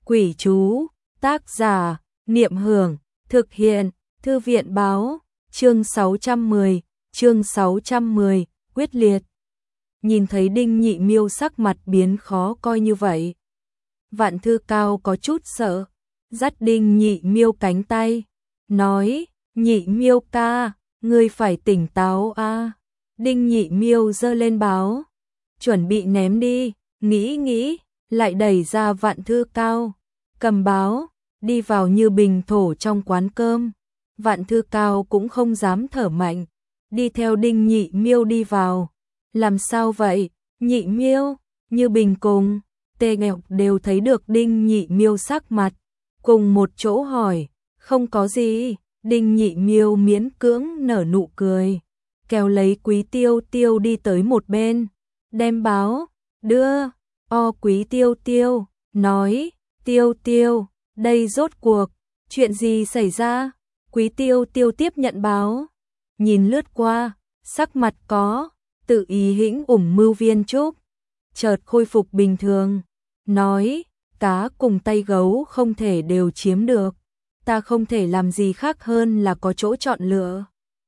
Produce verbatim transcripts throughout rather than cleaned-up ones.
Quỷ chú, tác giả, Niệm Hưởng, thực hiện, Thư viện báo, chương sáu trăm mười, chương sáu trăm mười, quyết liệt. Nhìn thấy Đinh Nhị Miêu sắc mặt biến khó coi như vậy, Vạn Thư Cao có chút sợ, dắt Đinh Nhị Miêu cánh tay, nói, Nhị Miêu ca, ngươi phải tỉnh táo a. Đinh Nhị Miêu giơ lên báo, chuẩn bị ném đi, nghĩ nghĩ, lại đẩy ra Vạn Thư Cao, cầm báo, đi vào như bình thổ trong quán cơm. Vạn Thư Cao cũng không dám thở mạnh, đi theo Đinh Nhị Miêu đi vào. Làm sao vậy, Nhị Miêu? Như Bình cùng Tề Ngọc đều thấy được Đinh Nhị Miêu sắc mặt, cùng một chỗ hỏi, không có gì. Đinh Nhị Miêu miễn cưỡng nở nụ cười, kéo lấy Quý Tiêu Tiêu đi tới một bên, đem báo, đưa, o Quý Tiêu Tiêu, nói, Tiêu Tiêu, đây rốt cuộc, chuyện gì xảy ra? Quý Tiêu Tiêu tiếp nhận báo, nhìn lướt qua, sắc mặt có tự ý hĩnh ủng mưu viên trúc, chợt khôi phục bình thường, nói, cá cùng tay gấu không thể đều chiếm được, ta không thể làm gì khác hơn là có chỗ chọn lựa.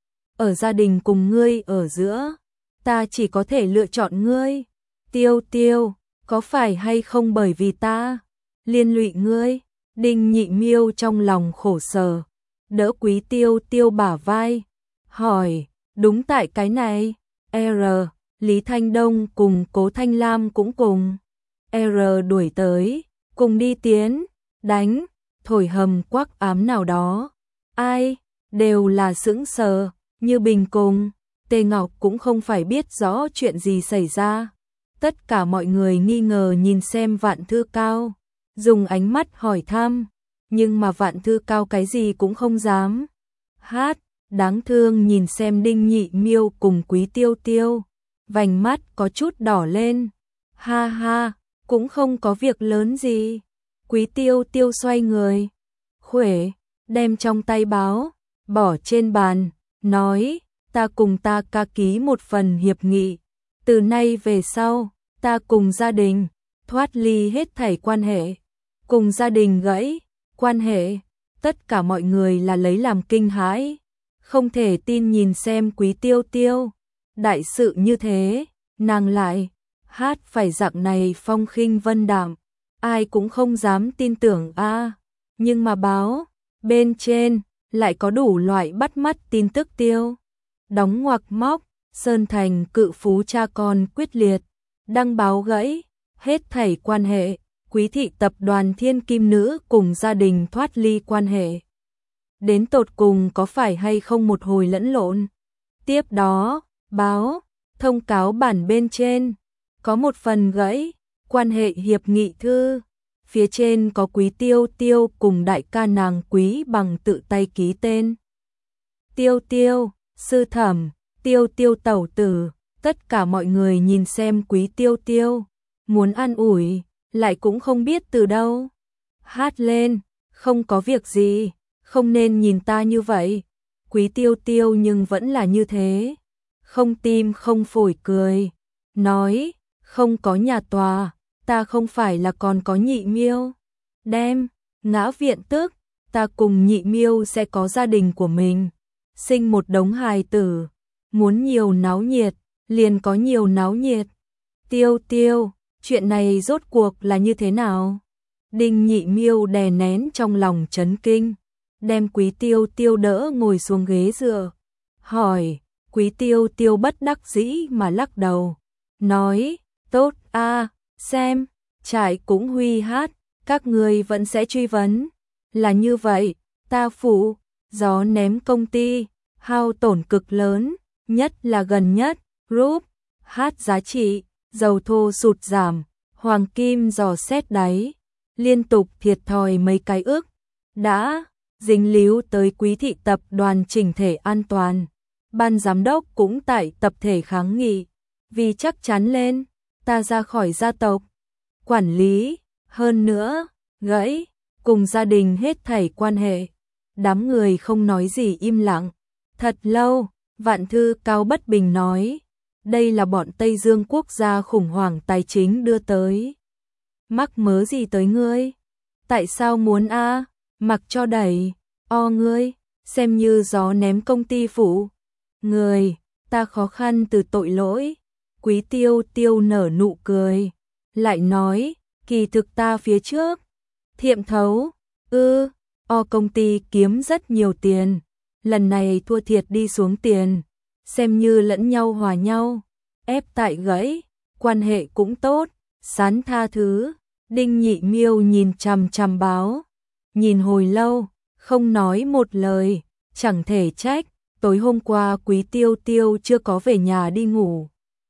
Ở gia đình cùng ngươi ở giữa, ta chỉ có thể lựa chọn ngươi. Tiêu Tiêu, có phải hay không bởi vì ta liên lụy ngươi? Đinh Nhị Miêu trong lòng khổ sở, đỡ Quý Tiêu Tiêu bả vai, hỏi, đúng tại cái này, R, Lý Thanh Đông cùng Cố Thanh Lam cũng cùng. R đuổi tới, cùng đi tiến, đánh, thổi hầm quắc ám nào đó. Ai, đều là sững sờ, Như Bình cùng Tề Ngọc cũng không phải biết rõ chuyện gì xảy ra. Tất cả mọi người nghi ngờ nhìn xem Vạn Thư Cao, dùng ánh mắt hỏi thăm, nhưng mà Vạn Thư Cao cái gì cũng không dám. Hát, đáng thương nhìn xem Đinh Nhị Miêu cùng Quý Tiêu Tiêu, vành mắt có chút đỏ lên. Ha ha, cũng không có việc lớn gì. Quý Tiêu Tiêu xoay người, khuỷu, đem trong tay báo, bỏ trên bàn, nói, ta cùng ta ca ký một phần hiệp nghị. Từ nay về sau, ta cùng gia đình, thoát ly hết thảy quan hệ. Cùng gia đình gãy, quan hệ, tất cả mọi người là lấy làm kinh hãi. Không thể tin nhìn xem Quý Tiêu Tiêu, đại sự như thế, nàng lại hát phải dạng này phong khinh vân đạm, ai cũng không dám tin tưởng a. À, nhưng mà báo bên trên lại có đủ loại bắt mắt tin tức tiêu, đóng ngoặc móc, Sơn Thành cự phú cha con quyết liệt, đăng báo gãy, hết thảy quan hệ, Quý thị tập đoàn Thiên Kim Nữ cùng gia đình thoát ly quan hệ. Đến tột cùng có phải hay không một hồi lẫn lộn. Tiếp đó, báo, thông cáo bản bên trên, có một phần gãy, quan hệ hiệp nghị thư, phía trên có Quý Tiêu Tiêu cùng đại ca nàng Quý Bằng tự tay ký tên. Tiêu Tiêu, sư thẩm, Tiêu Tiêu tẩu tử, tất cả mọi người nhìn xem Quý Tiêu Tiêu, muốn an ủi, lại cũng không biết từ đâu. Hát lên, không có việc gì, không nên nhìn ta như vậy. Quý Tiêu Tiêu nhưng vẫn là như thế, không tim không phổi cười, nói, không có nhà tòa, ta không phải là còn có Nhị Miêu. Đem, ngã viện tức, ta cùng Nhị Miêu sẽ có gia đình của mình, sinh một đống hài tử, muốn nhiều náo nhiệt, liền có nhiều náo nhiệt. Tiêu Tiêu, chuyện này rốt cuộc là như thế nào? Đinh Nhị Miêu đè nén trong lòng chấn kinh, đem Quý Tiêu Tiêu đỡ ngồi xuống ghế dựa, hỏi. Quý Tiêu Tiêu bất đắc dĩ mà lắc đầu, nói, tốt a, xem, trại cũng huy hát, các người vẫn sẽ truy vấn. Là như vậy, ta phụ, gió ném công ty, hao tổn cực lớn, nhất là gần nhất, rúp, hát giá trị, dầu thô sụt giảm, hoàng kim dò xét đáy, liên tục thiệt thòi mấy cái ức, đã dính líu tới Quý thị tập đoàn chỉnh thể an toàn. Ban giám đốc cũng tại tập thể kháng nghị, vì chắc chắn lên, ta ra khỏi gia tộc, quản lý, hơn nữa, gãy, cùng gia đình hết thảy quan hệ. Đám người không nói gì im lặng, thật lâu, Vạn Thư Cao bất bình nói, đây là bọn Tây Dương quốc gia khủng hoảng tài chính đưa tới. Mắc mớ gì tới ngươi? Tại sao muốn a? Mặc cho đẩy, o ngươi, xem như gió ném công ty phụ. Người, ta khó khăn từ tội lỗi. Quý Tiêu Tiêu nở nụ cười, lại nói, kỳ thực ta phía trước, thiệm thấu, ư, o công ty kiếm rất nhiều tiền, lần này thua thiệt đi xuống tiền, xem như lẫn nhau hòa nhau, ép tại gãy, quan hệ cũng tốt, sán tha thứ. Đinh Nhị Miêu nhìn chằm chằm báo, nhìn hồi lâu, không nói một lời, chẳng thể trách, tối hôm qua Quý Tiêu Tiêu chưa có về nhà đi ngủ,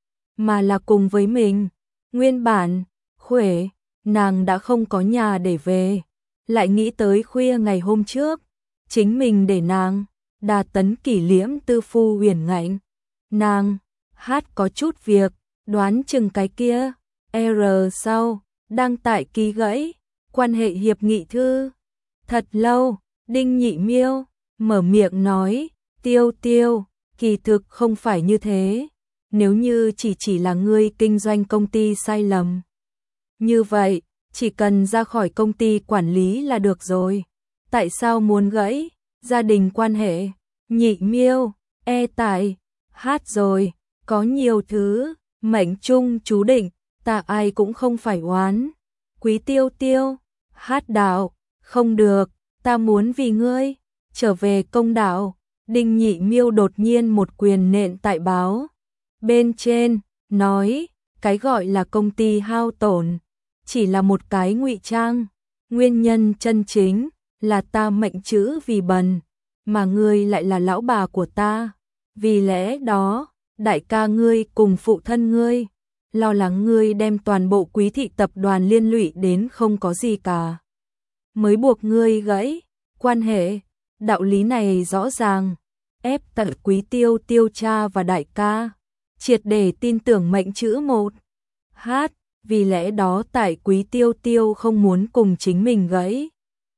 mà là cùng với mình. Nguyên bản, Khuể, nàng đã không có nhà để về, lại nghĩ tới khuya ngày hôm trước, chính mình để nàng, Đà Tấn Kỷ liễm tư phu huyền ngạnh. Nàng, hát có chút việc, đoán chừng cái kia, R sau, đang tại ký gãy, quan hệ hiệp nghị thư. Thật lâu, Đinh Nhị Miêu, mở miệng nói, Tiêu Tiêu, kỳ thực không phải như thế, nếu như chỉ chỉ là ngươi kinh doanh công ty sai lầm. Như vậy, chỉ cần ra khỏi công ty quản lý là được rồi. Tại sao muốn gãy? Gia đình quan hệ. Nhị Miêu, e tại, hát rồi, có nhiều thứ, mệnh chung chú định, ta ai cũng không phải oán. Quý Tiêu Tiêu, hát đạo, không được, ta muốn vì ngươi, trở về công đạo. Đinh Nhị Miêu đột nhiên một quyền nện tại báo bên trên, nói, cái gọi là công ty hao tổn, chỉ là một cái ngụy trang, nguyên nhân chân chính là ta mệnh chữ vì bần, mà ngươi lại là lão bà của ta, vì lẽ đó, đại ca ngươi cùng phụ thân ngươi, lo lắng ngươi đem toàn bộ Quý thị tập đoàn liên lụy đến không có gì cả, mới buộc ngươi gãy quan hệ. Đạo lý này rõ ràng, ép tận Quý Tiêu Tiêu cha và đại ca, triệt để tin tưởng mệnh chữ một. Hát, vì lẽ đó tại Quý Tiêu Tiêu không muốn cùng chính mình gãy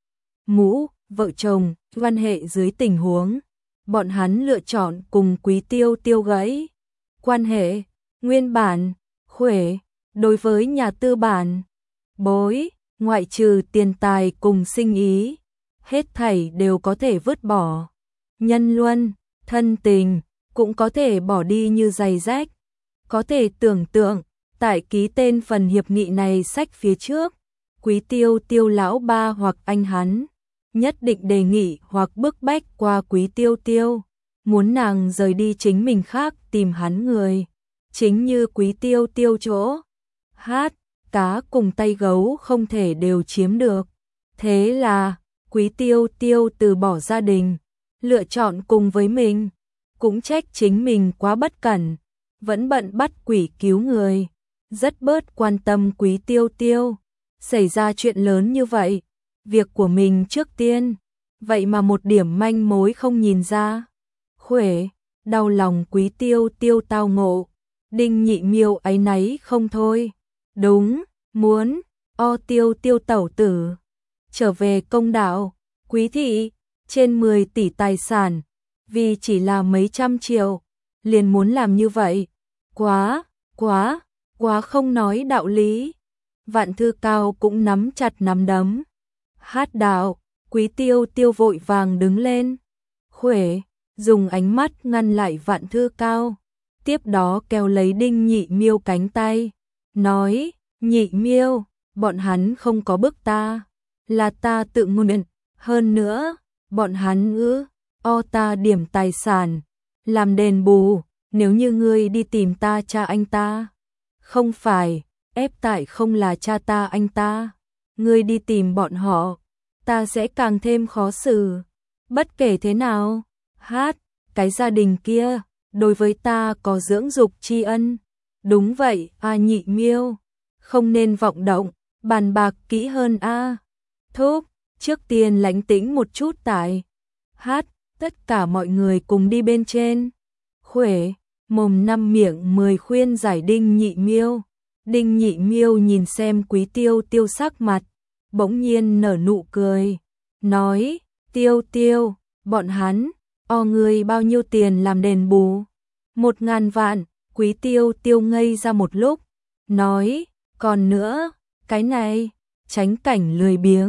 mũ, vợ chồng, quan hệ dưới tình huống, bọn hắn lựa chọn cùng Quý Tiêu Tiêu gãy quan hệ. Nguyên bản, Khuể, đối với nhà tư bản, bối, ngoại trừ tiền tài cùng sinh ý, hết thảy đều có thể vứt bỏ. Nhân luân, thân tình, cũng có thể bỏ đi như giày rách. Có thể tưởng tượng, tại ký tên phần hiệp nghị này sách phía trước, Quý Tiêu Tiêu lão ba hoặc anh hắn, nhất định đề nghị hoặc bức bách qua Quý Tiêu Tiêu, muốn nàng rời đi chính mình khác tìm hắn người. Chính như Quý Tiêu Tiêu chỗ, hát, cá cùng tay gấu không thể đều chiếm được. Thế là, Quý Tiêu Tiêu từ bỏ gia đình, lựa chọn cùng với mình, cũng trách chính mình quá bất cẩn, vẫn bận bắt quỷ cứu người, rất bớt quan tâm Quý Tiêu Tiêu. Xảy ra chuyện lớn như vậy, việc của mình trước tiên, vậy mà một điểm manh mối không nhìn ra. Khuể, đau lòng Quý Tiêu Tiêu tao ngộ. Đinh Nhị Miêu áy náy không thôi. Đúng, muốn, o Tiêu Tiêu tẩu tử, trở về công đạo, Quý thị, trên mười tỷ tài sản, vì chỉ là mấy trăm triệu, liền muốn làm như vậy. Quá, quá, quá không nói đạo lý. Vạn Thư Cao cũng nắm chặt nắm đấm. Hát đạo, Quý Tiêu Tiêu vội vàng đứng lên. Khuể, dùng ánh mắt ngăn lại Vạn Thư Cao, tiếp đó kéo lấy Đinh Nhị Miêu cánh tay, nói, Nhị Miêu, bọn hắn không có bức ta, là ta tự nguyện, hơn nữa, bọn hắn ư, o ta điểm tài sản, làm đền bù, nếu như ngươi đi tìm ta cha anh ta. Không phải, ép tại không là cha ta anh ta, ngươi đi tìm bọn họ, ta sẽ càng thêm khó xử. Bất kể thế nào, hát, cái gia đình kia, đối với ta có dưỡng dục tri ân. Đúng vậy, a Nhị Miêu, không nên vọng động, bàn bạc kỹ hơn a. Thúc, trước tiên lánh tĩnh một chút tại. Hát, tất cả mọi người cùng đi bên trên. Khuể, mồm năm miệng mười khuyên giải Đinh Nhị Miêu. Đinh Nhị Miêu nhìn xem Quý Tiêu Tiêu sắc mặt, bỗng nhiên nở nụ cười, nói, Tiêu Tiêu, bọn hắn, o ngươi bao nhiêu tiền làm đền bù? Một ngàn vạn. Quý Tiêu Tiêu ngây ra một lúc, nói, còn nữa, cái này, tránh cảnh lười biếng,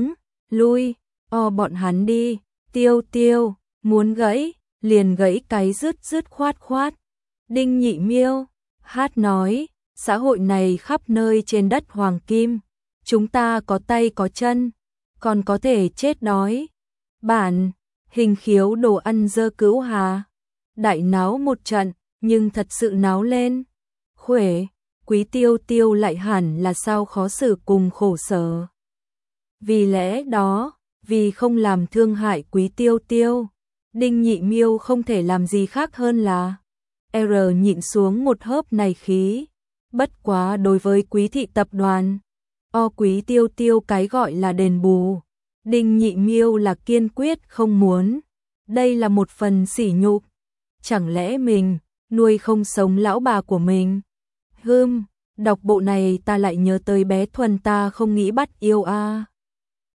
lui, o bọn hắn đi, Tiêu Tiêu, muốn gãy, liền gãy cái dứt dứt khoát khoát. Đinh Nhị Miêu, hát nói, xã hội này khắp nơi trên đất hoàng kim, chúng ta có tay có chân, còn có thể chết đói. Bản, Hình Khiếu đồ ăn dơ cữu hà. Đại náo một trận, nhưng thật sự náo lên. Khuể, Quý Tiêu Tiêu lại hẳn là sao khó xử cùng khổ sở. Vì lẽ đó, vì không làm thương hại Quý Tiêu Tiêu, Đinh Nhị Miêu không thể làm gì khác hơn là R nhịn xuống một hớp này khí. Bất quá đối với Quý thị tập đoàn, o Quý Tiêu Tiêu cái gọi là đền bù, Đinh Nhị Miêu là kiên quyết không muốn. Đây là một phần sỉ nhục. Chẳng lẽ mình nuôi không sống lão bà của mình? Hừm, đọc bộ này ta lại nhớ tới bé Thuần ta không nghĩ bắt yêu a. À.